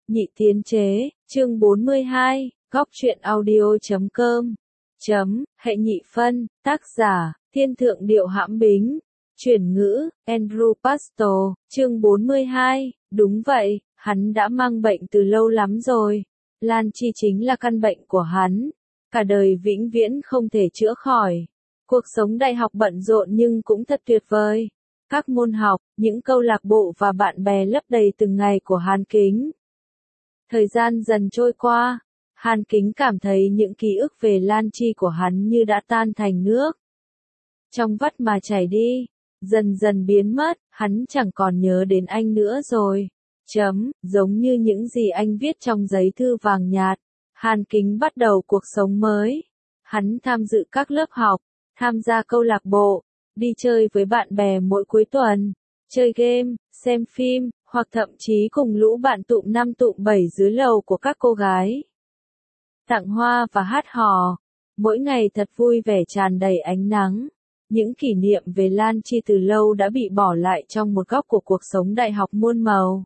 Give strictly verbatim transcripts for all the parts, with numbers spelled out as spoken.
Nhị tiến chế, chương bốn mươi hai, góc truyện audio chấm com. Chấm, hệ nhị phân, tác giả, Thiên Thượng Điệu Hãm Bính. Chuyển ngữ, Andrew Pastor, chương bốn mươi hai, đúng vậy, hắn đã mang bệnh từ lâu lắm rồi. Lan Chi chính là căn bệnh của hắn. Cả đời vĩnh viễn không thể chữa khỏi. Cuộc sống đại học bận rộn nhưng cũng thật tuyệt vời. Các môn học, những câu lạc bộ và bạn bè lấp đầy từng ngày của Hàn Kính. Thời gian dần trôi qua, Hàn Kính cảm thấy những ký ức về Lan Chi của hắn như đã tan thành nước. Trong vắt mà chảy đi, dần dần biến mất, hắn chẳng còn nhớ đến anh nữa rồi. Chấm, giống như những gì anh viết trong giấy thư vàng nhạt, Hàn Kính bắt đầu cuộc sống mới. Hắn tham dự các lớp học, tham gia câu lạc bộ, đi chơi với bạn bè mỗi cuối tuần, chơi game, xem phim, hoặc thậm chí cùng lũ bạn tụm năm tụm bảy dưới lầu của các cô gái. Tặng hoa và hát hò, mỗi ngày thật vui vẻ tràn đầy ánh nắng. Những kỷ niệm về Lan Chi từ lâu đã bị bỏ lại trong một góc của cuộc sống đại học muôn màu.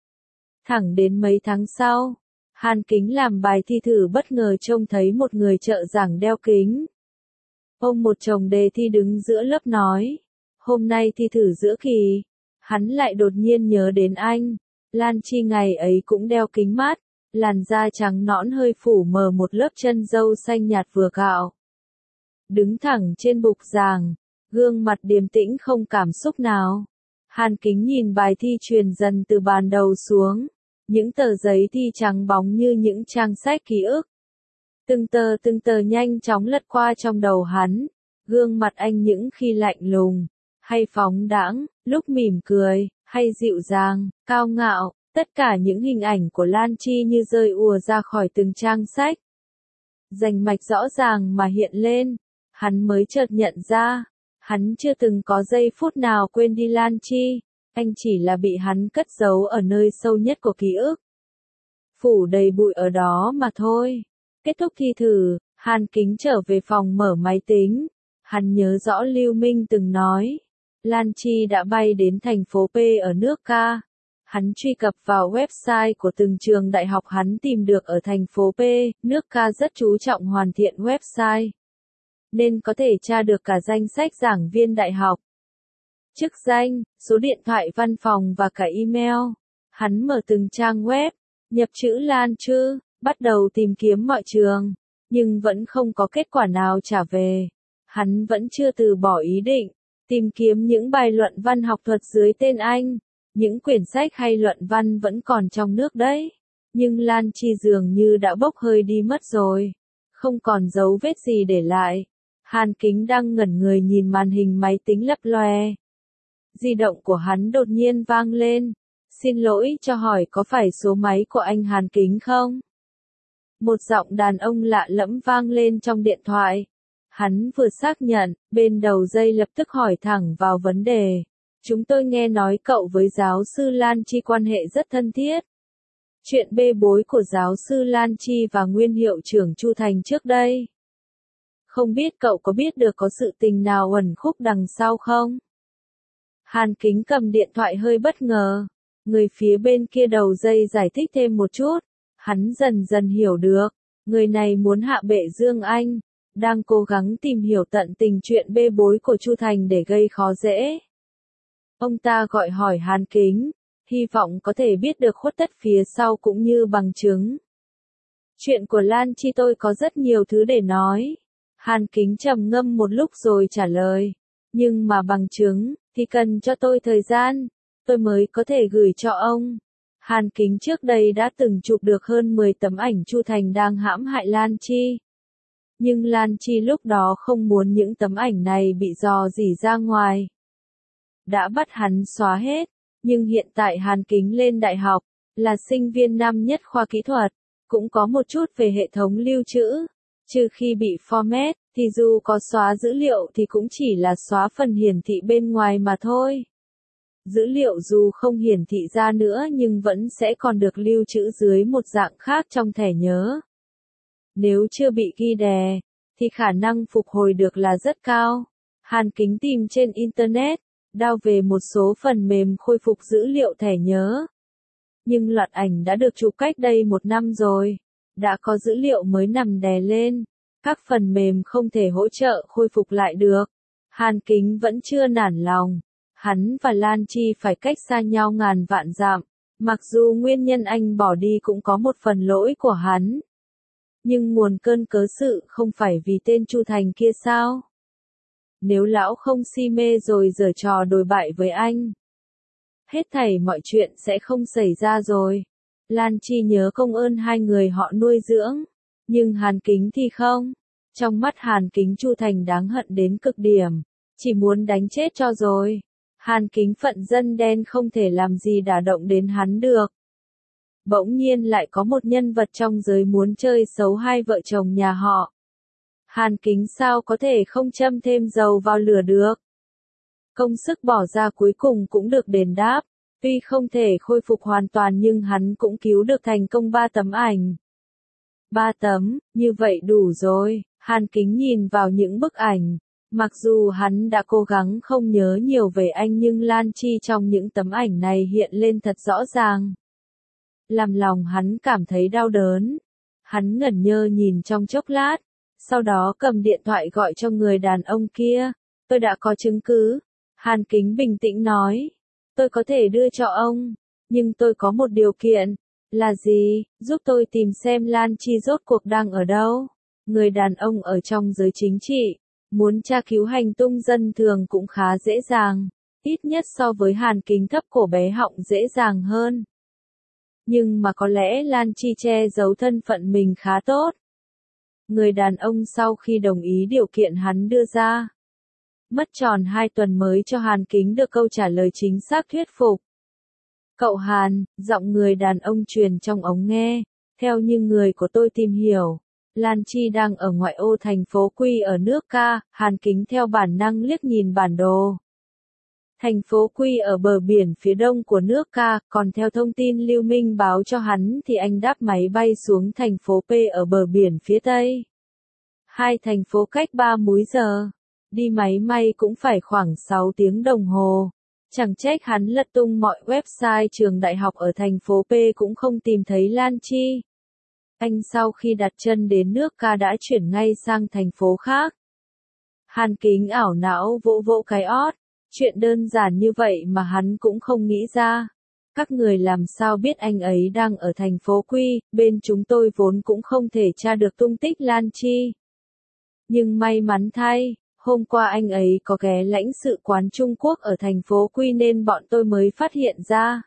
Thẳng đến mấy tháng sau, Hàn Kính làm bài thi thử bất ngờ trông thấy một người trợ giảng đeo kính. Ông một chồng đề thi đứng giữa lớp nói, hôm nay thi thử giữa kỳ. Hắn lại đột nhiên nhớ đến anh. Lan Chi ngày ấy cũng đeo kính mát, làn da trắng nõn hơi phủ mờ một lớp chân râu xanh nhạt vừa gạo. Đứng thẳng trên bục giảng, gương mặt điềm tĩnh không cảm xúc nào. Hàn Kính nhìn bài thi truyền dần từ bàn đầu xuống. Những tờ giấy thi trắng bóng như những trang sách ký ức. Từng tờ từng tờ nhanh chóng lật qua trong đầu hắn. Gương mặt anh những khi lạnh lùng, hay phóng đãng, lúc mỉm cười, hay dịu dàng, cao ngạo, tất cả những hình ảnh của Lan Chi như rơi ùa ra khỏi từng trang sách. Rành mạch rõ ràng mà hiện lên, hắn mới chợt nhận ra, hắn chưa từng có giây phút nào quên đi Lan Chi, anh chỉ là bị hắn cất giấu ở nơi sâu nhất của ký ức. Phủ đầy bụi ở đó mà thôi. Kết thúc thi thử, Hàn Kính trở về phòng mở máy tính. Hắn nhớ rõ Lưu Minh từng nói, Lan Chi đã bay đến thành phố P ở nước Ca. Hắn truy cập vào website của từng trường đại học hắn tìm được ở thành phố P, nước Ca rất chú trọng hoàn thiện website, nên có thể tra được cả danh sách giảng viên đại học, chức danh, số điện thoại văn phòng và cả email. Hắn mở từng trang web, nhập chữ Lan Chi, bắt đầu tìm kiếm mọi trường, nhưng vẫn không có kết quả nào trả về. Hắn vẫn chưa từ bỏ ý định tìm kiếm những bài luận văn học thuật dưới tên anh. Những quyển sách hay luận văn vẫn còn trong nước đấy, nhưng Lan Chi dường như đã bốc hơi đi mất rồi, không còn dấu vết gì để lại. Hàn Kính đang ngẩn người nhìn màn hình máy tính lấp loè. Di động của hắn đột nhiên vang lên. Xin lỗi cho hỏi có phải số máy của anh Hàn Kính không? Một giọng đàn ông lạ lẫm vang lên trong điện thoại. Hắn vừa xác nhận, bên đầu dây lập tức hỏi thẳng vào vấn đề. Chúng tôi nghe nói cậu với giáo sư Lan Chi quan hệ rất thân thiết. Chuyện bê bối của giáo sư Lan Chi và nguyên hiệu trưởng Chu Thành trước đây. Không biết cậu có biết được có sự tình nào uẩn khúc đằng sau không? Hàn Kính cầm điện thoại hơi bất ngờ. Người phía bên kia đầu dây giải thích thêm một chút. Hắn dần dần hiểu được. Người này muốn hạ bệ Dương Anh. Đang cố gắng tìm hiểu tận tình chuyện bê bối của Chu Thành để gây khó dễ. Ông ta gọi hỏi Hàn Kính, hy vọng có thể biết được khuất tất phía sau cũng như bằng chứng. Chuyện của Lan Chi tôi có rất nhiều thứ để nói. Hàn Kính trầm ngâm một lúc rồi trả lời. Nhưng mà bằng chứng, thì cần cho tôi thời gian, tôi mới có thể gửi cho ông. Hàn Kính trước đây đã từng chụp được hơn mười tấm ảnh Chu Thành đang hãm hại Lan Chi. Nhưng Lan Chi lúc đó không muốn những tấm ảnh này bị rò rỉ ra ngoài. Đã bắt hắn xóa hết, nhưng hiện tại Hàn Kính lên đại học, là sinh viên năm nhất khoa kỹ thuật, cũng có một chút về hệ thống lưu trữ. Trừ khi bị format, thì dù có xóa dữ liệu thì cũng chỉ là xóa phần hiển thị bên ngoài mà thôi. Dữ liệu dù không hiển thị ra nữa nhưng vẫn sẽ còn được lưu trữ dưới một dạng khác trong thẻ nhớ. Nếu chưa bị ghi đè, thì khả năng phục hồi được là rất cao. Hàn Kính tìm trên Internet, đào về một số phần mềm khôi phục dữ liệu thẻ nhớ. Nhưng loạt ảnh đã được chụp cách đây một năm rồi. Đã có dữ liệu mới nằm đè lên. Các phần mềm không thể hỗ trợ khôi phục lại được. Hàn Kính vẫn chưa nản lòng. Hắn và Lan Chi phải cách xa nhau ngàn vạn dặm. Mặc dù nguyên nhân anh bỏ đi cũng có một phần lỗi của hắn. Nhưng nguồn cơn cớ sự không phải vì tên Chu Thành kia sao? Nếu lão không si mê rồi giở trò đồi bại với anh, hết thảy mọi chuyện sẽ không xảy ra rồi. Lan Chi nhớ công ơn hai người họ nuôi dưỡng. Nhưng Hàn Kính thì không. Trong mắt Hàn Kính Chu Thành đáng hận đến cực điểm. Chỉ muốn đánh chết cho rồi. Hàn Kính phận dân đen không thể làm gì đả động đến hắn được. Bỗng nhiên lại có một nhân vật trong giới muốn chơi xấu hai vợ chồng nhà họ. Hàn Kính sao có thể không châm thêm dầu vào lửa được. Công sức bỏ ra cuối cùng cũng được đền đáp. Tuy không thể khôi phục hoàn toàn nhưng hắn cũng cứu được thành công ba tấm ảnh. Ba tấm, như vậy đủ rồi. Hàn Kính nhìn vào những bức ảnh. Mặc dù hắn đã cố gắng không nhớ nhiều về anh nhưng Lan Chi trong những tấm ảnh này hiện lên thật rõ ràng. Làm lòng hắn cảm thấy đau đớn. Hắn ngẩn ngơ nhìn trong chốc lát. Sau đó cầm điện thoại gọi cho người đàn ông kia. Tôi đã có chứng cứ. Hàn Kính bình tĩnh nói. Tôi có thể đưa cho ông. Nhưng tôi có một điều kiện. Là gì? Giúp tôi tìm xem Lan Chi rốt cuộc đang ở đâu. Người đàn ông ở trong giới chính trị. Muốn tra cứu hành tung dân thường cũng khá dễ dàng. Ít nhất so với Hàn Kính thấp cổ bé họng dễ dàng hơn. Nhưng mà có lẽ Lan Chi che giấu thân phận mình khá tốt. Người đàn ông sau khi đồng ý điều kiện hắn đưa ra. Mất tròn hai tuần mới cho Hàn Kính được câu trả lời chính xác thuyết phục. Cậu Hàn, giọng người đàn ông truyền trong ống nghe. Theo như người của tôi tìm hiểu. Lan Chi đang ở ngoại ô thành phố Quy ở nước Ca. Hàn Kính theo bản năng liếc nhìn bản đồ. Thành phố Quy ở bờ biển phía đông của nước Ca, còn theo thông tin Lưu Minh báo cho hắn thì anh đáp máy bay xuống thành phố P ở bờ biển phía tây. Hai thành phố cách ba múi giờ. Đi máy may cũng phải khoảng sáu tiếng đồng hồ. Chẳng trách hắn lật tung mọi website trường đại học ở thành phố P cũng không tìm thấy Lan Chi. Anh sau khi đặt chân đến nước Ca đã chuyển ngay sang thành phố khác. Hàn Kính ảo não vỗ vỗ cái ót. Chuyện đơn giản như vậy mà hắn cũng không nghĩ ra. Các người làm sao biết anh ấy đang ở thành phố Quy, bên chúng tôi vốn cũng không thể tra được tung tích Lan Chi. Nhưng may mắn thay, hôm qua anh ấy có ghé lãnh sự quán Trung Quốc ở thành phố Quy nên bọn tôi mới phát hiện ra.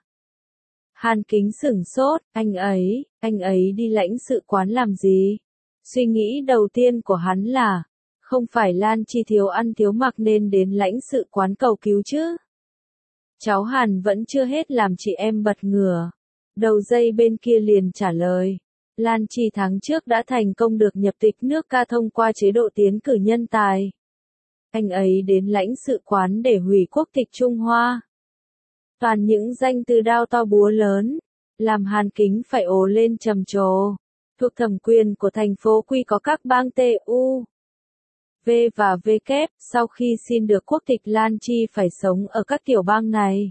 Hàn Kính sửng sốt, anh ấy, anh ấy đi lãnh sự quán làm gì? Suy nghĩ đầu tiên của hắn là, không phải Lan Chi thiếu ăn thiếu mặc nên đến lãnh sự quán cầu cứu chứ? Cháu Hàn vẫn chưa hết làm chị em bật ngửa. Đầu dây bên kia liền trả lời. Lan Chi tháng trước đã thành công được nhập tịch nước Ca thông qua chế độ tiến cử nhân tài. Anh ấy đến lãnh sự quán để hủy quốc tịch Trung Hoa. Toàn những danh từ đao to búa lớn. Làm Hàn Kính phải ồ lên trầm trồ. Thuộc thẩm quyền của thành phố Quy có các bang T U V và W, sau khi xin được quốc tịch Lan Chi phải sống ở các tiểu bang này.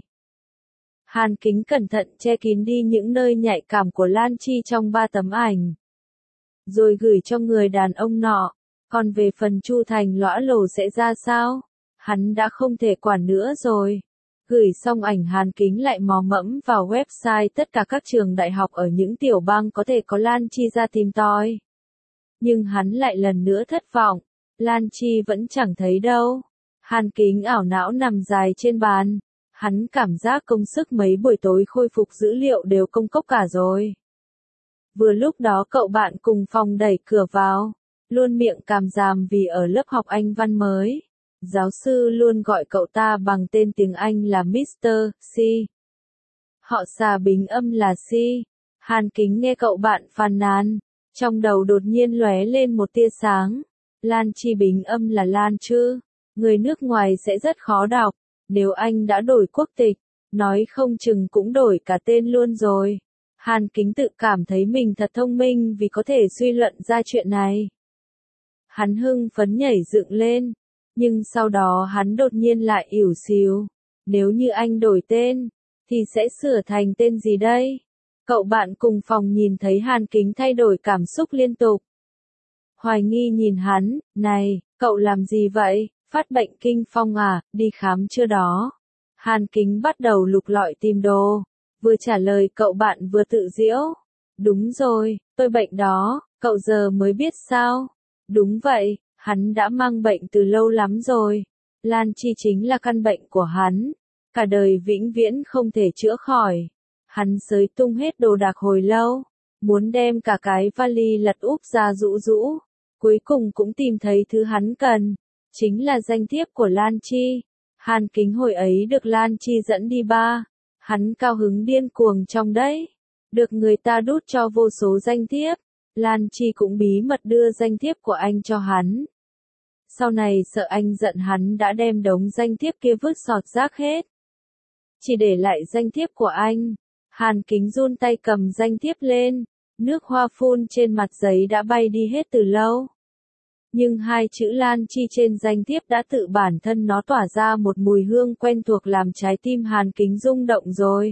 Hàn Kính cẩn thận che kín đi những nơi nhạy cảm của Lan Chi trong ba tấm ảnh. Rồi gửi cho người đàn ông nọ. Còn về phần Chu Thành lõa lồ sẽ ra sao? Hắn đã không thể quản nữa rồi. Gửi xong ảnh Hàn Kính lại mò mẫm vào website tất cả các trường đại học ở những tiểu bang có thể có Lan Chi ra tìm tòi. Nhưng hắn lại lần nữa thất vọng. Lan Chi vẫn chẳng thấy đâu. Hàn Kính ảo não nằm dài trên bàn. Hắn cảm giác công sức mấy buổi tối khôi phục dữ liệu đều công cốc cả rồi. Vừa lúc đó cậu bạn cùng phòng đẩy cửa vào. Luôn miệng càm ràm vì ở lớp học Anh văn mới. Giáo sư luôn gọi cậu ta bằng tên tiếng Anh là mít tơ C. Họ xà bình âm là C. Hàn Kính nghe cậu bạn phàn nàn. Trong đầu đột nhiên lóe lên một tia sáng. Lan Chi bình âm là Lan chứ. Người nước ngoài sẽ rất khó đọc. Nếu anh đã đổi quốc tịch, nói không chừng cũng đổi cả tên luôn rồi. Hàn Kính tự cảm thấy mình thật thông minh vì có thể suy luận ra chuyện này. Hắn hưng phấn nhảy dựng lên. Nhưng sau đó hắn đột nhiên lại ỉu xìu. Nếu như anh đổi tên, thì sẽ sửa thành tên gì đây? Cậu bạn cùng phòng nhìn thấy Hàn Kính thay đổi cảm xúc liên tục. Hoài nghi nhìn hắn, này, cậu làm gì vậy, phát bệnh kinh phong à, đi khám chưa đó. Hàn Kính bắt đầu lục lọi tìm đồ, vừa trả lời cậu bạn vừa tự giễu. Đúng rồi, tôi bệnh đó, cậu giờ mới biết sao? Đúng vậy, hắn đã mang bệnh từ lâu lắm rồi. Lan Chi chính là căn bệnh của hắn, cả đời vĩnh viễn không thể chữa khỏi. Hắn xới tung hết đồ đạc hồi lâu, muốn đem cả cái vali lật úp ra rũ rũ. Cuối cùng cũng tìm thấy thứ hắn cần, chính là danh thiếp của Lan Chi. Hàn Kính hồi ấy được Lan Chi dẫn đi ba, hắn cao hứng điên cuồng trong đấy. Được người ta đút cho vô số danh thiếp, Lan Chi cũng bí mật đưa danh thiếp của anh cho hắn. Sau này sợ anh giận hắn đã đem đống danh thiếp kia vứt sọt rác hết. Chỉ để lại danh thiếp của anh. Hàn Kính run tay cầm danh thiếp lên, nước hoa phun trên mặt giấy đã bay đi hết từ lâu. Nhưng hai chữ Lan Chi trên danh thiếp đã tự bản thân nó tỏa ra một mùi hương quen thuộc làm trái tim Hàn Kính rung động rồi.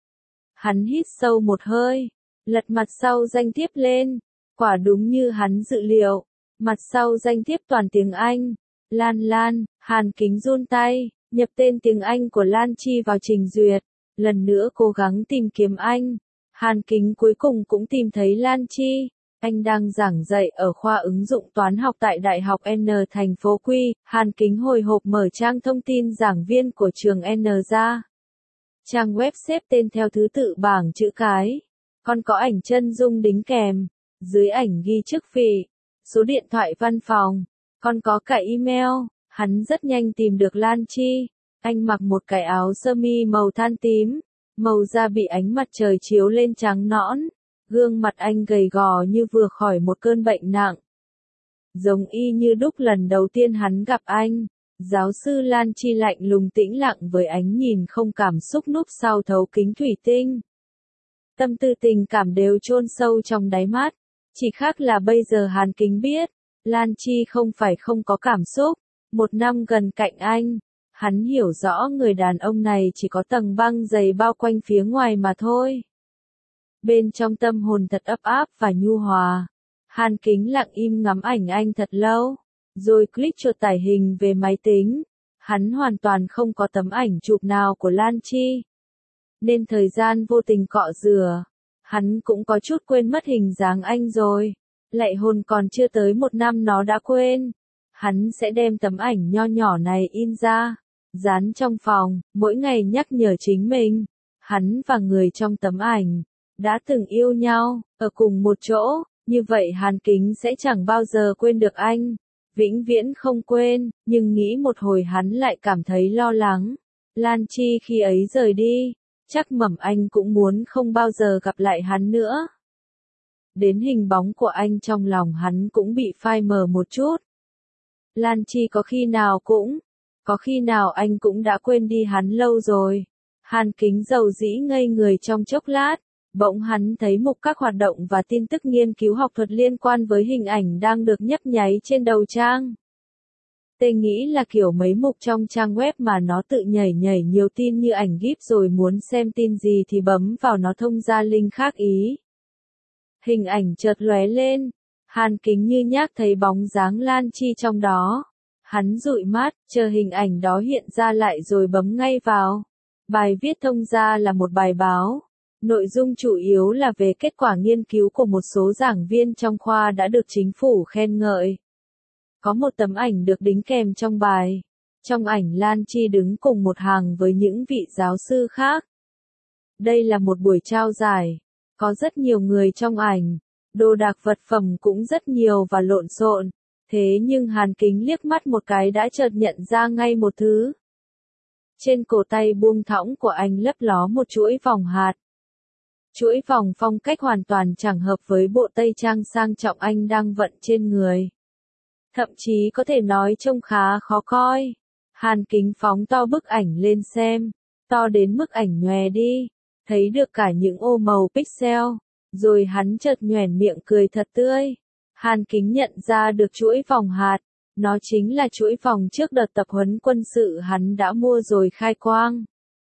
Hắn hít sâu một hơi, lật mặt sau danh thiếp lên, quả đúng như hắn dự liệu, mặt sau danh thiếp toàn tiếng Anh. Lan Lan, Hàn Kính run tay, nhập tên tiếng Anh của Lan Chi vào trình duyệt, lần nữa cố gắng tìm kiếm anh. Hàn Kính cuối cùng cũng tìm thấy Lan Chi. Anh đang giảng dạy ở khoa ứng dụng toán học tại Đại học N thành phố Quy. Hàn Kính hồi hộp mở trang thông tin giảng viên của trường N ra. Trang web xếp tên theo thứ tự bảng chữ cái. Còn có ảnh chân dung đính kèm. Dưới ảnh ghi chức vị, số điện thoại văn phòng. Còn có cả email. Hắn rất nhanh tìm được Lan Chi. Anh mặc một cái áo sơ mi màu than tím. Màu da bị ánh mặt trời chiếu lên trắng nõn. Gương mặt anh gầy gò như vừa khỏi một cơn bệnh nặng. Giống y như đúc lần đầu tiên hắn gặp anh. Giáo sư Lan Chi lạnh lùng tĩnh lặng với ánh nhìn không cảm xúc núp sau thấu kính thủy tinh. Tâm tư tình cảm đều chôn sâu trong đáy mắt. Chỉ khác là bây giờ Hàn Kính biết, Lan Chi không phải không có cảm xúc. Một năm gần cạnh anh, hắn hiểu rõ người đàn ông này chỉ có tầng băng dày bao quanh phía ngoài mà thôi. Bên trong tâm hồn thật ấp áp và nhu hòa. Hàn Kính lặng im ngắm ảnh anh thật lâu, rồi click chuột tải hình về máy tính. Hắn hoàn toàn không có tấm ảnh chụp nào của Lan Chi. Nên thời gian vô tình cọ rửa, hắn cũng có chút quên mất hình dáng anh rồi. Lạy hồn còn chưa tới một năm nó đã quên. Hắn sẽ đem tấm ảnh nho nhỏ này in ra, dán trong phòng, mỗi ngày nhắc nhở chính mình. Hắn và người trong tấm ảnh đã từng yêu nhau, ở cùng một chỗ, như vậy Hàn Kính sẽ chẳng bao giờ quên được anh. Vĩnh viễn không quên, nhưng nghĩ một hồi hắn lại cảm thấy lo lắng. Lan Chi khi ấy rời đi, chắc mẩm anh cũng muốn không bao giờ gặp lại hắn nữa. Đến hình bóng của anh trong lòng hắn cũng bị phai mờ một chút. Lan Chi có khi nào cũng, có khi nào anh cũng đã quên đi hắn lâu rồi. Hàn Kính dầu dĩ ngây người trong chốc lát, bỗng hắn thấy mục các hoạt động và tin tức nghiên cứu học thuật liên quan với hình ảnh đang được nhấp nháy trên đầu trang. Tê nghĩ là kiểu mấy mục trong trang web mà nó tự nhảy nhảy nhiều tin như ảnh gif rồi muốn xem tin gì thì bấm vào nó thông ra link khác ý. Hình ảnh chợt lóe lên, Hàn Kính như nhác thấy bóng dáng Lan Chi trong đó. Hắn dụi mắt, chờ hình ảnh đó hiện ra lại rồi bấm ngay vào. Bài viết thông ra là một bài báo. Nội dung chủ yếu là về kết quả nghiên cứu của một số giảng viên trong khoa đã được chính phủ khen ngợi. Có một tấm ảnh được đính kèm trong bài. Trong ảnh Lan Chi đứng cùng một hàng với những vị giáo sư khác. Đây là một buổi trao giải. Có rất nhiều người trong ảnh. Đồ đạc vật phẩm cũng rất nhiều và lộn xộn. Thế nhưng Hàn Kính liếc mắt một cái đã chợt nhận ra ngay một thứ. Trên cổ tay buông thõng của anh lấp ló một chuỗi vòng hạt. Chuỗi vòng phong cách hoàn toàn chẳng hợp với bộ tây trang sang trọng anh đang vận trên người. Thậm chí có thể nói trông khá khó coi. Hàn Kính phóng to bức ảnh lên xem. To đến mức ảnh nhòe đi. Thấy được cả những ô màu pixel. Rồi hắn chợt nhoẻn miệng cười thật tươi. Hàn Kính nhận ra được chuỗi vòng hạt. Nó chính là chuỗi vòng trước đợt tập huấn quân sự hắn đã mua rồi khai quang.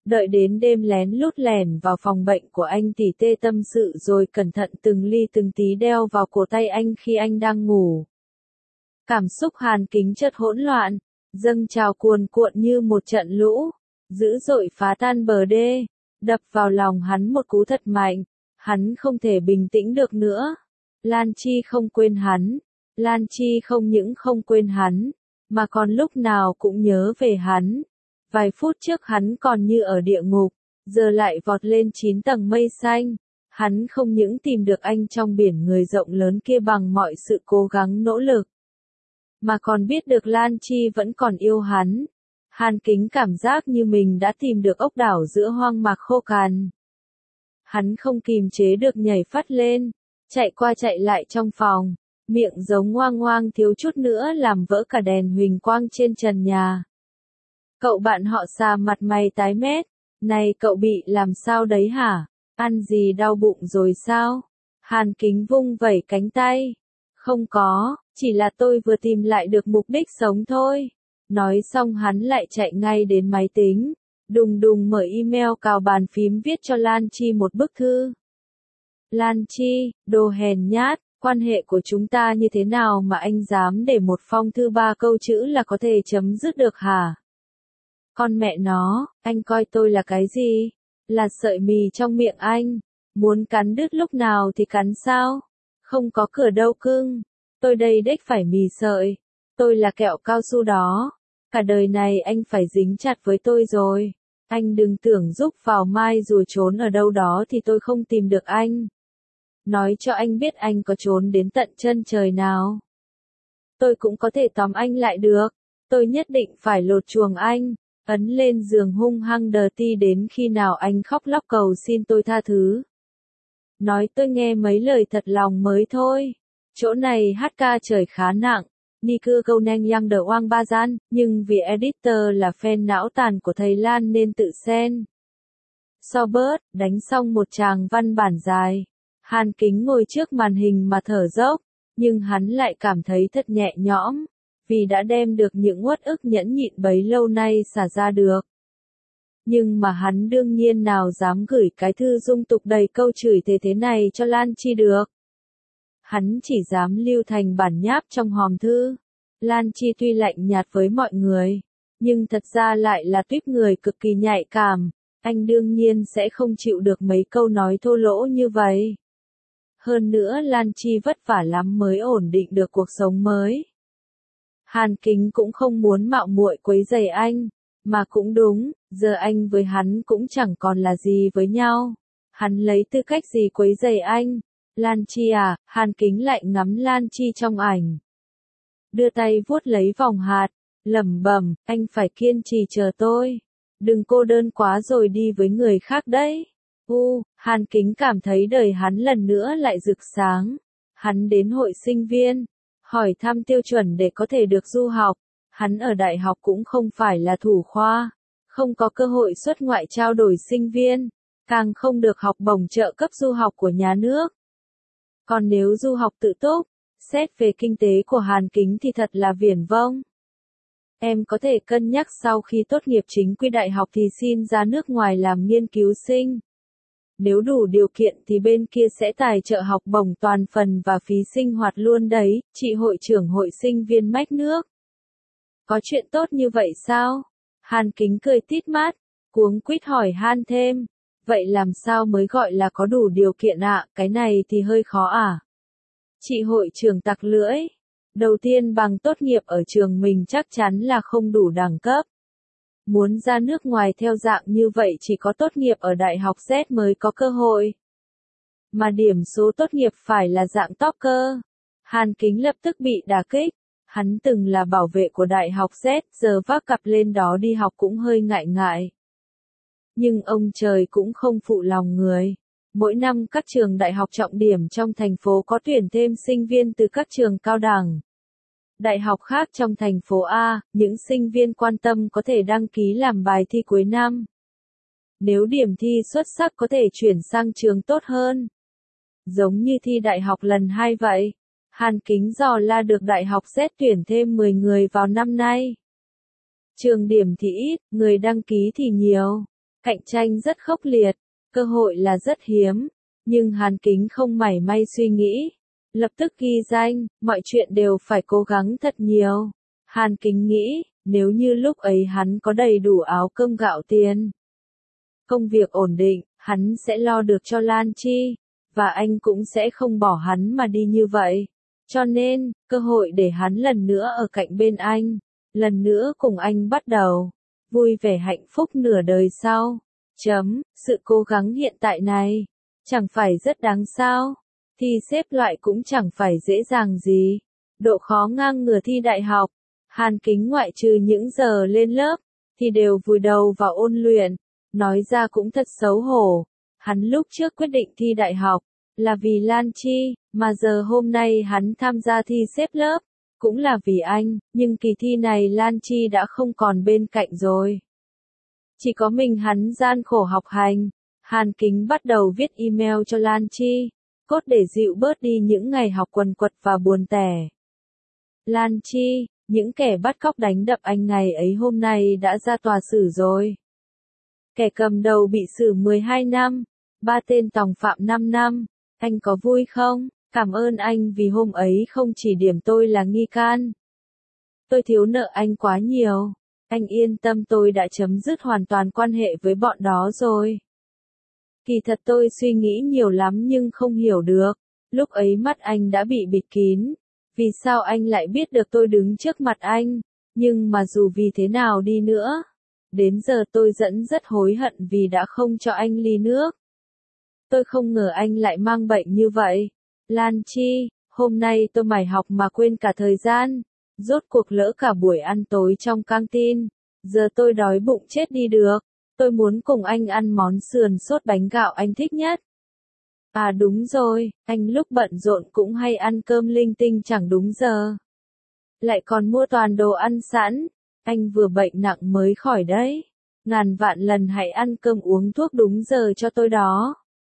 Đợi đến đêm lén lút lẻn vào phòng bệnh của anh tỉ tê tâm sự rồi cẩn thận từng ly từng tí đeo vào cổ tay anh khi anh đang ngủ. Cảm xúc Hàn Kính chợt hỗn loạn, dâng trào cuồn cuộn như một trận lũ, dữ dội phá tan bờ đê, đập vào lòng hắn một cú thật mạnh, hắn không thể bình tĩnh được nữa. Lan Chi không quên hắn, Lan Chi không những không quên hắn, mà còn lúc nào cũng nhớ về hắn. Vài phút trước hắn còn như ở địa ngục, giờ lại vọt lên chín tầng mây xanh. Hắn không những tìm được anh trong biển người rộng lớn kia bằng mọi sự cố gắng nỗ lực, mà còn biết được Lan Chi vẫn còn yêu hắn. Hàn Kính cảm giác như mình đã tìm được ốc đảo giữa hoang mạc khô cằn. Hắn không kìm chế được nhảy phắt lên, chạy qua chạy lại trong phòng, miệng giống ngoang ngoang thiếu chút nữa làm vỡ cả đèn huỳnh quang trên trần nhà. Cậu bạn họ Xà mặt mày tái mét, này cậu bị làm sao đấy hả? Ăn gì đau bụng rồi sao? Hàn Kính vung vẩy cánh tay. Không có, chỉ là tôi vừa tìm lại được mục đích sống thôi. Nói xong hắn lại chạy ngay đến máy tính, đùng đùng mở email cào bàn phím viết cho Lan Chi một bức thư. Lan Chi, đồ hèn nhát, quan hệ của chúng ta như thế nào mà anh dám để một phong thư ba câu chữ là có thể chấm dứt được hả? Con mẹ nó, anh coi tôi là cái gì? Là sợi mì trong miệng anh. Muốn cắn đứt lúc nào thì cắn sao? Không có cửa đâu cưng. Tôi đây đếch phải mì sợi. Tôi là kẹo cao su đó. Cả đời này anh phải dính chặt với tôi rồi. Anh đừng tưởng giúp vào mai rồi trốn ở đâu đó thì tôi không tìm được anh. Nói cho anh biết anh có trốn đến tận chân trời nào. Tôi cũng có thể tóm anh lại được. Tôi nhất định phải lột chuồng anh. Ấn lên giường hung hăng đờ ti đến khi nào anh khóc lóc cầu xin tôi tha thứ. Nói tôi nghe mấy lời thật lòng mới thôi. Chỗ này hát ca trời khá nặng. Ni cưa câu neng yang đờ oang ba gian, nhưng vì editor là fan não tàn của thầy Lan nên tự xen. So bớt, đánh xong một tràng văn bản dài. Hàn Kính ngồi trước màn hình mà thở dốc, nhưng hắn lại cảm thấy thật nhẹ nhõm. Vì đã đem được những uất ức nhẫn nhịn bấy lâu nay xả ra được. Nhưng mà hắn đương nhiên nào dám gửi cái thư dung tục đầy câu chửi thề thế này cho Lan Chi được. Hắn chỉ dám lưu thành bản nháp trong hòm thư. Lan Chi tuy lạnh nhạt với mọi người, nhưng thật ra lại là tuýp người cực kỳ nhạy cảm. Anh đương nhiên sẽ không chịu được mấy câu nói thô lỗ như vậy. Hơn nữa Lan Chi vất vả lắm mới ổn định được cuộc sống mới. Hàn Kính cũng không muốn mạo muội quấy rầy anh, mà cũng đúng, giờ anh với hắn cũng chẳng còn là gì với nhau. Hắn lấy tư cách gì quấy rầy anh? Lan Chi à, Hàn Kính lại ngắm Lan Chi trong ảnh. Đưa tay vuốt lấy vòng hạt, lẩm bẩm, anh phải kiên trì chờ tôi. Đừng cô đơn quá rồi đi với người khác đấy. U, Hàn Kính cảm thấy đời hắn lần nữa lại rực sáng. Hắn đến hội sinh viên, hỏi thăm tiêu chuẩn để có thể được du học. Hắn ở đại học cũng không phải là thủ khoa, không có cơ hội xuất ngoại trao đổi sinh viên, càng không được học bổng trợ cấp du học của nhà nước. Còn nếu du học tự túc, xét về kinh tế của Hàn Kính thì thật là viển vông. Em có thể cân nhắc sau khi tốt nghiệp chính quy đại học thì xin ra nước ngoài làm nghiên cứu sinh. Nếu đủ điều kiện thì bên kia sẽ tài trợ học bổng toàn phần và phí sinh hoạt luôn đấy, chị hội trưởng hội sinh viên mách nước. Có chuyện tốt như vậy sao? Hàn Kính cười tít mắt, cuống quýt hỏi han thêm. Vậy làm sao mới gọi là có đủ điều kiện ạ, à? Cái này thì hơi khó à? Chị hội trưởng tặc lưỡi. Đầu tiên bằng tốt nghiệp ở trường mình chắc chắn là không đủ đẳng cấp. Muốn ra nước ngoài theo dạng như vậy chỉ có tốt nghiệp ở đại học Z mới có cơ hội. Mà điểm số tốt nghiệp phải là dạng top cơ. Hàn Kính lập tức bị đả kích. Hắn từng là bảo vệ của đại học Z, giờ vác cặp lên đó đi học cũng hơi ngại ngại. Nhưng ông trời cũng không phụ lòng người. Mỗi năm các trường đại học trọng điểm trong thành phố có tuyển thêm sinh viên từ các trường cao đẳng. Đại học khác trong thành phố A, những sinh viên quan tâm có thể đăng ký làm bài thi cuối năm. Nếu điểm thi xuất sắc có thể chuyển sang trường tốt hơn. Giống như thi đại học lần hai vậy. Hàn Kính dò la được đại học Z tuyển thêm mười người vào năm nay. Trường điểm thì ít, người đăng ký thì nhiều. Cạnh tranh rất khốc liệt, cơ hội là rất hiếm, nhưng Hàn Kính không mảy may suy nghĩ. Lập tức ghi danh, mọi chuyện đều phải cố gắng thật nhiều. Hàn Kính nghĩ, nếu như lúc ấy hắn có đầy đủ áo cơm gạo tiền, công việc ổn định, hắn sẽ lo được cho Lan Chi, và anh cũng sẽ không bỏ hắn mà đi như vậy. Cho nên, cơ hội để hắn lần nữa ở cạnh bên anh, lần nữa cùng anh bắt đầu, vui vẻ hạnh phúc nửa đời sau. Chấm, sự cố gắng hiện tại này, chẳng phải rất đáng sao? Thi xếp loại cũng chẳng phải dễ dàng gì. Độ khó ngang ngửa thi đại học. Hàn Kính ngoại trừ những giờ lên lớp, thì đều vùi đầu vào ôn luyện. Nói ra cũng thật xấu hổ. Hắn lúc trước quyết định thi đại học, là vì Lan Chi, mà giờ hôm nay hắn tham gia thi xếp lớp, cũng là vì anh, nhưng kỳ thi này Lan Chi đã không còn bên cạnh rồi. Chỉ có mình hắn gian khổ học hành. Hàn Kính bắt đầu viết email cho Lan Chi, cốt để dịu bớt đi những ngày học quần quật và buồn tẻ. Lan Chi, những kẻ bắt cóc đánh đập anh ngày ấy hôm nay đã ra tòa xử rồi. Kẻ cầm đầu bị xử mười hai năm, ba tên tòng phạm năm năm. Anh có vui không? Cảm ơn anh vì hôm ấy không chỉ điểm tôi là nghi can. Tôi thiếu nợ anh quá nhiều. Anh yên tâm, tôi đã chấm dứt hoàn toàn quan hệ với bọn đó rồi. Kỳ thật tôi suy nghĩ nhiều lắm nhưng không hiểu được. Lúc ấy mắt anh đã bị bịt kín. Vì sao anh lại biết được tôi đứng trước mặt anh? Nhưng mà dù vì thế nào đi nữa, đến giờ tôi vẫn rất hối hận vì đã không cho anh ly nước. Tôi không ngờ anh lại mang bệnh như vậy. Lan Chi, hôm nay tôi mải học mà quên cả thời gian. Rốt cuộc lỡ cả buổi ăn tối trong căng tin. Giờ tôi đói bụng chết đi được. Tôi muốn cùng anh ăn món sườn sốt bánh gạo anh thích nhất. À đúng rồi, anh lúc bận rộn cũng hay ăn cơm linh tinh chẳng đúng giờ. Lại còn mua toàn đồ ăn sẵn. Anh vừa bệnh nặng mới khỏi đấy. Ngàn vạn lần hãy ăn cơm uống thuốc đúng giờ cho tôi đó.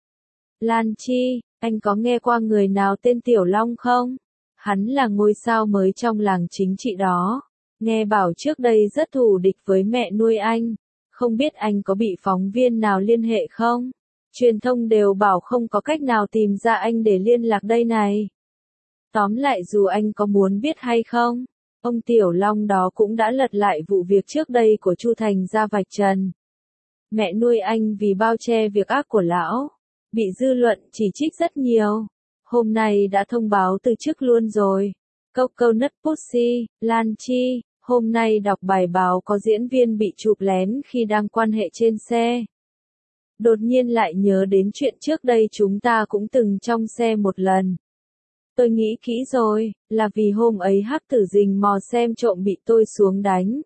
Lan Chi, anh có nghe qua người nào tên Tiểu Long không? Hắn là ngôi sao mới trong làng chính trị đó. Nghe bảo trước đây rất thù địch với mẹ nuôi anh. Không biết anh có bị phóng viên nào liên hệ không? Truyền thông đều bảo không có cách nào tìm ra anh để liên lạc đây này. Tóm lại dù anh có muốn biết hay không, ông Tiểu Long đó cũng đã lật lại vụ việc trước đây của Chu Thành ra vạch trần. Mẹ nuôi anh vì bao che việc ác của lão, bị dư luận chỉ trích rất nhiều. Hôm nay đã thông báo từ chức luôn rồi. Coconut Pussy, Lan Chi, hôm nay đọc bài báo có diễn viên bị chụp lén khi đang quan hệ trên xe. Đột nhiên lại nhớ đến chuyện trước đây chúng ta cũng từng trong xe một lần. Tôi nghĩ kỹ rồi, là vì hôm ấy Hắc Tử rình mò xem trộm bị tôi xuống đánh.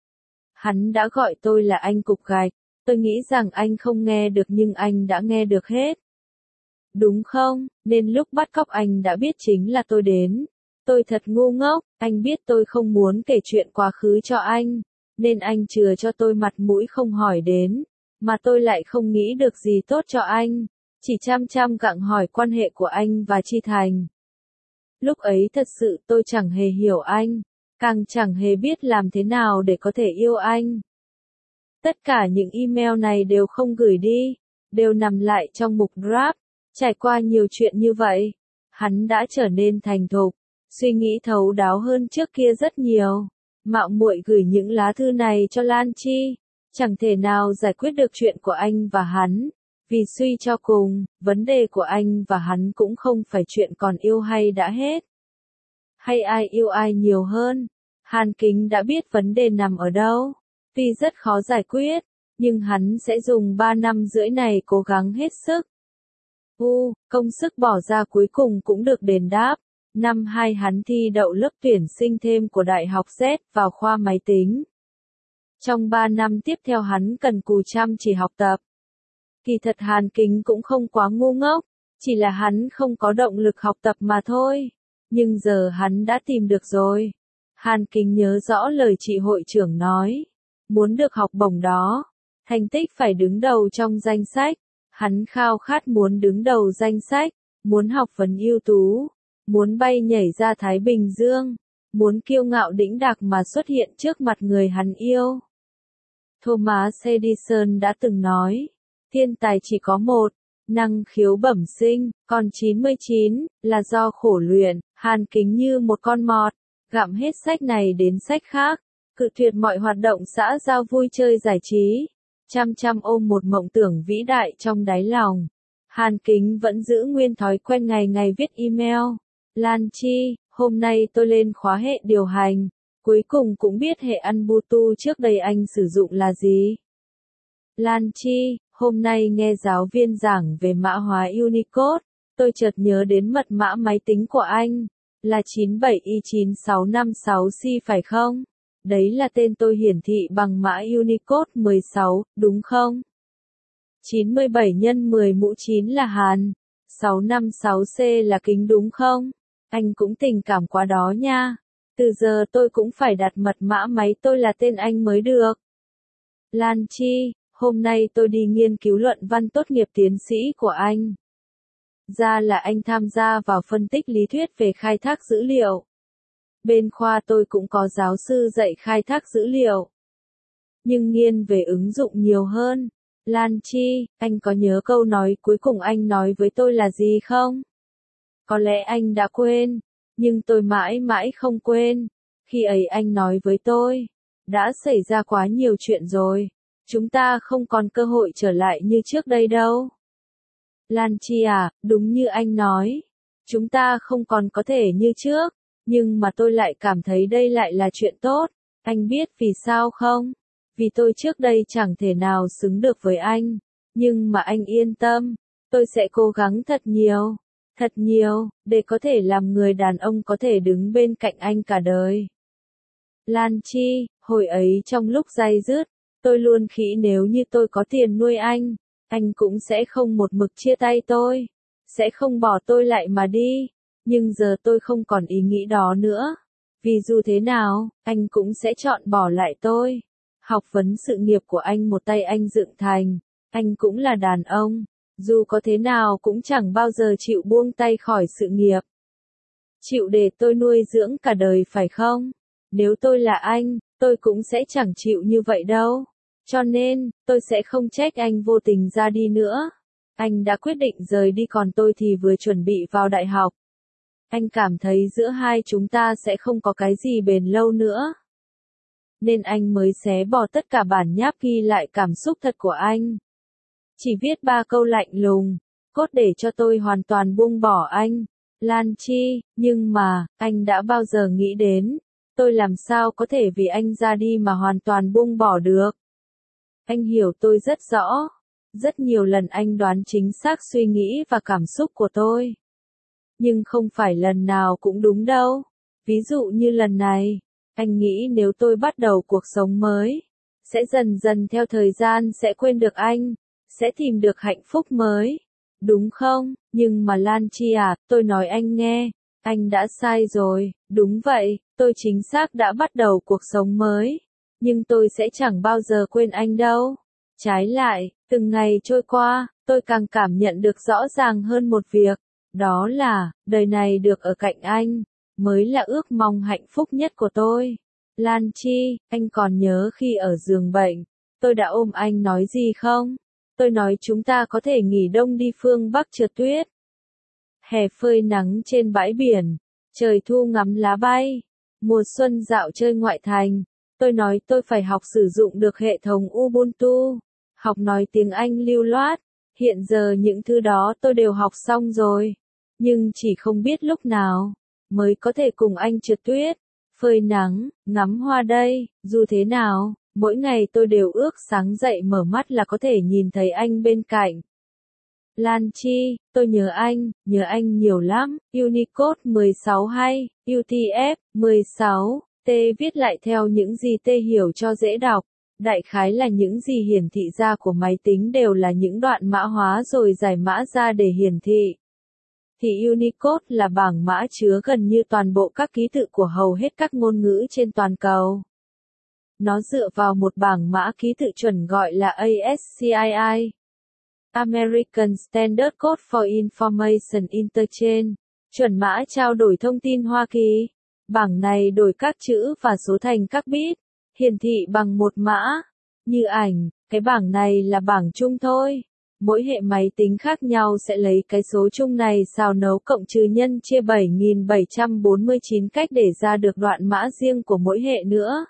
Hắn đã gọi tôi là anh cục gạch, tôi nghĩ rằng anh không nghe được nhưng anh đã nghe được hết. Đúng không, nên lúc bắt cóc anh đã biết chính là tôi đến. Tôi thật ngu ngốc, anh biết tôi không muốn kể chuyện quá khứ cho anh, nên anh chừa cho tôi mặt mũi không hỏi đến, mà tôi lại không nghĩ được gì tốt cho anh, chỉ chăm chăm gặng hỏi quan hệ của anh và Chi Thành. Lúc ấy thật sự tôi chẳng hề hiểu anh, càng chẳng hề biết làm thế nào để có thể yêu anh. Tất cả những email này đều không gửi đi, đều nằm lại trong mục draft. Trải qua nhiều chuyện như vậy, hắn đã trở nên thành thục, suy nghĩ thấu đáo hơn trước kia rất nhiều. Mạo muội gửi những lá thư này cho Lan Chi, chẳng thể nào giải quyết được chuyện của anh và hắn, vì suy cho cùng, vấn đề của anh và hắn cũng không phải chuyện còn yêu hay đã hết, hay ai yêu ai nhiều hơn. Hàn Kính đã biết vấn đề nằm ở đâu, tuy rất khó giải quyết, nhưng hắn sẽ dùng ba năm rưỡi này cố gắng hết sức. U, công sức bỏ ra cuối cùng cũng được đền đáp. Năm hai hắn thi đậu lớp tuyển sinh thêm của Đại học Z vào khoa máy tính. Trong ba năm tiếp theo hắn cần cù chăm chỉ học tập. Kỳ thật Hàn Kính cũng không quá ngu ngốc, chỉ là hắn không có động lực học tập mà thôi. Nhưng giờ hắn đã tìm được rồi. Hàn Kính nhớ rõ lời chị hội trưởng nói. Muốn được học bổng đó, thành tích phải đứng đầu trong danh sách. Hắn khao khát muốn đứng đầu danh sách, muốn học vấn ưu tú, muốn bay nhảy ra Thái Bình Dương, muốn kiêu ngạo đĩnh đạc mà xuất hiện trước mặt người hắn yêu. Thomas Edison đã từng nói, thiên tài chỉ có một, năng khiếu bẩm sinh, còn chín mươi chín là do khổ luyện. Hàn Kính như một con mọt, gặm hết sách này đến sách khác, cự tuyệt mọi hoạt động xã giao vui chơi giải trí, chăm chăm ôm một mộng tưởng vĩ đại trong đáy lòng. Hàn Kính vẫn giữ nguyên thói quen ngày ngày viết email. Lan Chi, hôm nay tôi lên khóa hệ điều hành, cuối cùng cũng biết hệ Ubuntu trước đây anh sử dụng là gì. Lan Chi, hôm nay nghe giáo viên giảng về mã hóa Unicode, tôi chợt nhớ đến mật mã máy tính của anh, là chín bảy y chín sáu năm sáu C phải không? Đấy là tên tôi hiển thị bằng mã Unicode mười sáu, đúng không? chín mươi bảy nhân mười mũ chín là hàn, sáu năm sáu C là kính đúng không? Anh cũng tình cảm quá đó nha. Từ giờ tôi cũng phải đặt mật mã máy tôi là tên anh mới được. Lan Chi, hôm nay tôi đi nghiên cứu luận văn tốt nghiệp tiến sĩ của anh. Ra là anh tham gia vào phân tích lý thuyết về khai thác dữ liệu. Bên khoa tôi cũng có giáo sư dạy khai thác dữ liệu, nhưng nghiêng về ứng dụng nhiều hơn. Lan Chi, anh có nhớ câu nói cuối cùng anh nói với tôi là gì không? Có lẽ anh đã quên, nhưng tôi mãi mãi không quên. Khi ấy anh nói với tôi, đã xảy ra quá nhiều chuyện rồi, chúng ta không còn cơ hội trở lại như trước đây đâu. Lan Chi à, đúng như anh nói, chúng ta không còn có thể như trước, nhưng mà tôi lại cảm thấy đây lại là chuyện tốt. Anh biết vì sao không? Vì tôi trước đây chẳng thể nào xứng được với anh, nhưng mà anh yên tâm, tôi sẽ cố gắng thật nhiều, thật nhiều, để có thể làm người đàn ông có thể đứng bên cạnh anh cả đời. Lan Chi, hồi ấy trong lúc day dứt, tôi luôn nghĩ nếu như tôi có tiền nuôi anh, anh cũng sẽ không một mực chia tay tôi, sẽ không bỏ tôi lại mà đi, nhưng giờ tôi không còn ý nghĩ đó nữa, vì dù thế nào, anh cũng sẽ chọn bỏ lại tôi. Học vấn sự nghiệp của anh một tay anh dựng thành, anh cũng là đàn ông, dù có thế nào cũng chẳng bao giờ chịu buông tay khỏi sự nghiệp. Chịu để tôi nuôi dưỡng cả đời phải không? Nếu tôi là anh, tôi cũng sẽ chẳng chịu như vậy đâu. Cho nên, tôi sẽ không trách anh vô tình ra đi nữa. Anh đã quyết định rời đi còn tôi thì vừa chuẩn bị vào đại học. Anh cảm thấy giữa hai chúng ta sẽ không có cái gì bền lâu nữa. Nên anh mới xé bỏ tất cả bản nháp ghi lại cảm xúc thật của anh. Chỉ viết ba câu lạnh lùng, cốt để cho tôi hoàn toàn buông bỏ anh. Lan Chi, nhưng mà, anh đã bao giờ nghĩ đến, tôi làm sao có thể vì anh ra đi mà hoàn toàn buông bỏ được. Anh hiểu tôi rất rõ. Rất nhiều lần anh đoán chính xác suy nghĩ và cảm xúc của tôi. Nhưng không phải lần nào cũng đúng đâu. Ví dụ như lần này, anh nghĩ nếu tôi bắt đầu cuộc sống mới, sẽ dần dần theo thời gian sẽ quên được anh, sẽ tìm được hạnh phúc mới. Đúng không? Nhưng mà Lan Chi à, tôi nói anh nghe, anh đã sai rồi. Đúng vậy, tôi chính xác đã bắt đầu cuộc sống mới. Nhưng tôi sẽ chẳng bao giờ quên anh đâu. Trái lại, từng ngày trôi qua, tôi càng cảm nhận được rõ ràng hơn một việc. Đó là, đời này được ở cạnh anh, mới là ước mong hạnh phúc nhất của tôi. Lan Chi, anh còn nhớ khi ở giường bệnh, tôi đã ôm anh nói gì không? Tôi nói chúng ta có thể nghỉ đông đi phương Bắc trượt tuyết. Hè phơi nắng trên bãi biển, trời thu ngắm lá bay, mùa xuân dạo chơi ngoại thành. Tôi nói tôi phải học sử dụng được hệ thống Ubuntu, học nói tiếng Anh lưu loát. Hiện giờ những thứ đó tôi đều học xong rồi, nhưng chỉ không biết lúc nào mới có thể cùng anh trượt tuyết, phơi nắng, ngắm hoa đây. Dù thế nào, mỗi ngày tôi đều ước sáng dậy mở mắt là có thể nhìn thấy anh bên cạnh. Lan Chi, tôi nhớ anh, nhớ anh nhiều lắm. Unicode mười sáu hay, U T F mười sáu, T viết lại theo những gì T hiểu cho dễ đọc. Đại khái là những gì hiển thị ra của máy tính đều là những đoạn mã hóa rồi giải mã ra để hiển thị. Thì Unicode là bảng mã chứa gần như toàn bộ các ký tự của hầu hết các ngôn ngữ trên toàn cầu. Nó dựa vào một bảng mã ký tự chuẩn gọi là A S C I I. American Standard Code for Information Interchange, chuẩn mã trao đổi thông tin Hoa Kỳ. Bảng này đổi các chữ và số thành các bit, hiển thị bằng một mã. Như ảnh, cái bảng này là bảng chung thôi. Mỗi hệ máy tính khác nhau sẽ lấy cái số chung này xào nấu cộng trừ nhân chia bảy nghìn bảy trăm bốn mươi chín cách để ra được đoạn mã riêng của mỗi hệ nữa.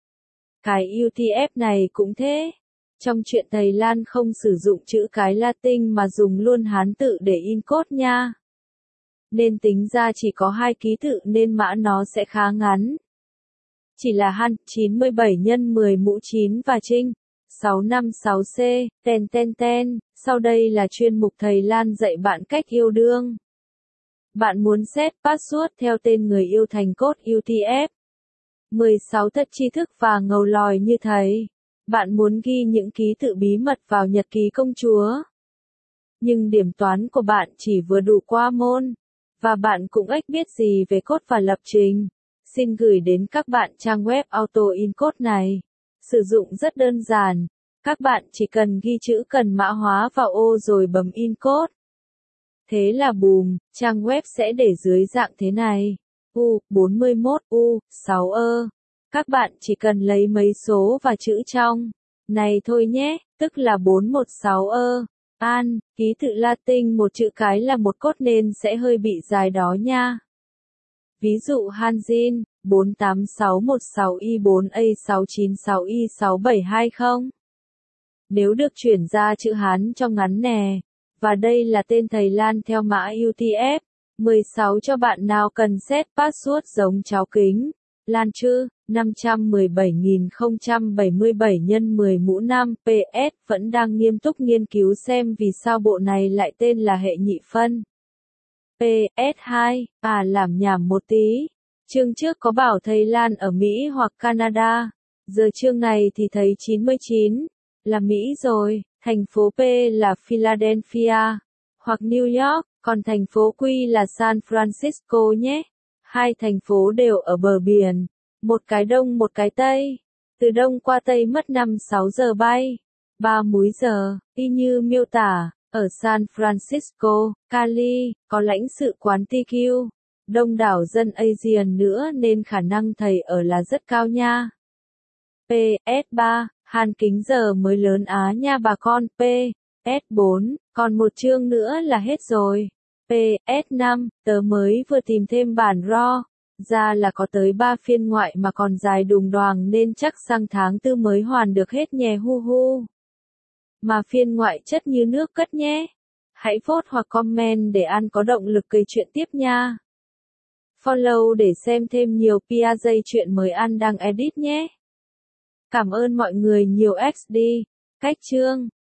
Cái U T F này cũng thế. Trong chuyện thầy Lan không sử dụng chữ cái Latin mà dùng luôn Hán tự để in code nha. Nên tính ra chỉ có hai ký tự nên mã nó sẽ khá ngắn. Chỉ là Han chín mươi bảy nhân mười mũ chín và Trinh sáu năm sáu C, ten ten ten, sau đây là chuyên mục thầy Lan dạy bạn cách yêu đương. Bạn muốn set password theo tên người yêu thành code U T F. mười sáu thật tri thức và ngầu lòi như thầy. Bạn muốn ghi những ký tự bí mật vào nhật ký công chúa. Nhưng điểm toán của bạn chỉ vừa đủ qua môn. Và bạn cũng ếch biết gì về code và lập trình. Xin gửi đến các bạn trang web Auto In Code này. Sử dụng rất đơn giản. Các bạn chỉ cần ghi chữ cần mã hóa vào ô rồi bấm In Code. Thế là bùm, trang web sẽ để dưới dạng thế này. U bốn mươi mốt U sáu ơ. Các bạn chỉ cần lấy mấy số và chữ trong này thôi nhé, tức là bốn một sáu ơ. An, ký tự Latin một chữ cái là một code nên sẽ hơi bị dài đó nha. Ví dụ Hanjin, bốn tám sáu một sáu i bốn a sáu chín sáu i sáu bảy hai không. Nếu được chuyển ra chữ Hán cho ngắn nè. Và đây là tên thầy Lan theo mã U T F. mười sáu cho bạn nào cần set password giống cháo kính. Lan chữ, năm trăm mười bảy nghìn không trăm bảy mươi bảy nhân mười mũ năm, P S vẫn đang nghiêm túc nghiên cứu xem vì sao bộ này lại tên là hệ nhị phân. P S hai, à làm nhảm một tí. Chương trước có bảo thầy Lan ở Mỹ hoặc Canada. Giờ chương này thì thấy chín mươi chín, là Mỹ rồi, thành phố P là Philadelphia, hoặc New York, còn thành phố Q là San Francisco nhé. Hai thành phố đều ở bờ biển, một cái đông một cái tây. Từ đông qua tây mất năm sáu giờ bay, ba múi giờ, y như miêu tả. Ở San Francisco, Cali, có lãnh sự quán T Q, đông đảo dân Asian nữa nên khả năng thầy ở là rất cao nha. P S ba, Hàn kính giờ mới lớn Á nha bà con. P S bốn, còn một chương nữa là hết rồi. P S năm, tớ mới vừa tìm thêm bản raw, ra là có tới ba phiên ngoại mà còn dài đùng đoàng nên chắc sang tháng tư mới hoàn được hết nhè hu hu. Mà phiên ngoại chất như nước cất nhé. Hãy vote hoặc comment để An có động lực kể chuyện tiếp nha. Follow để xem thêm nhiều pê a dây chuyện mới An đang edit nhé. Cảm ơn mọi người nhiều. X D. Cách chương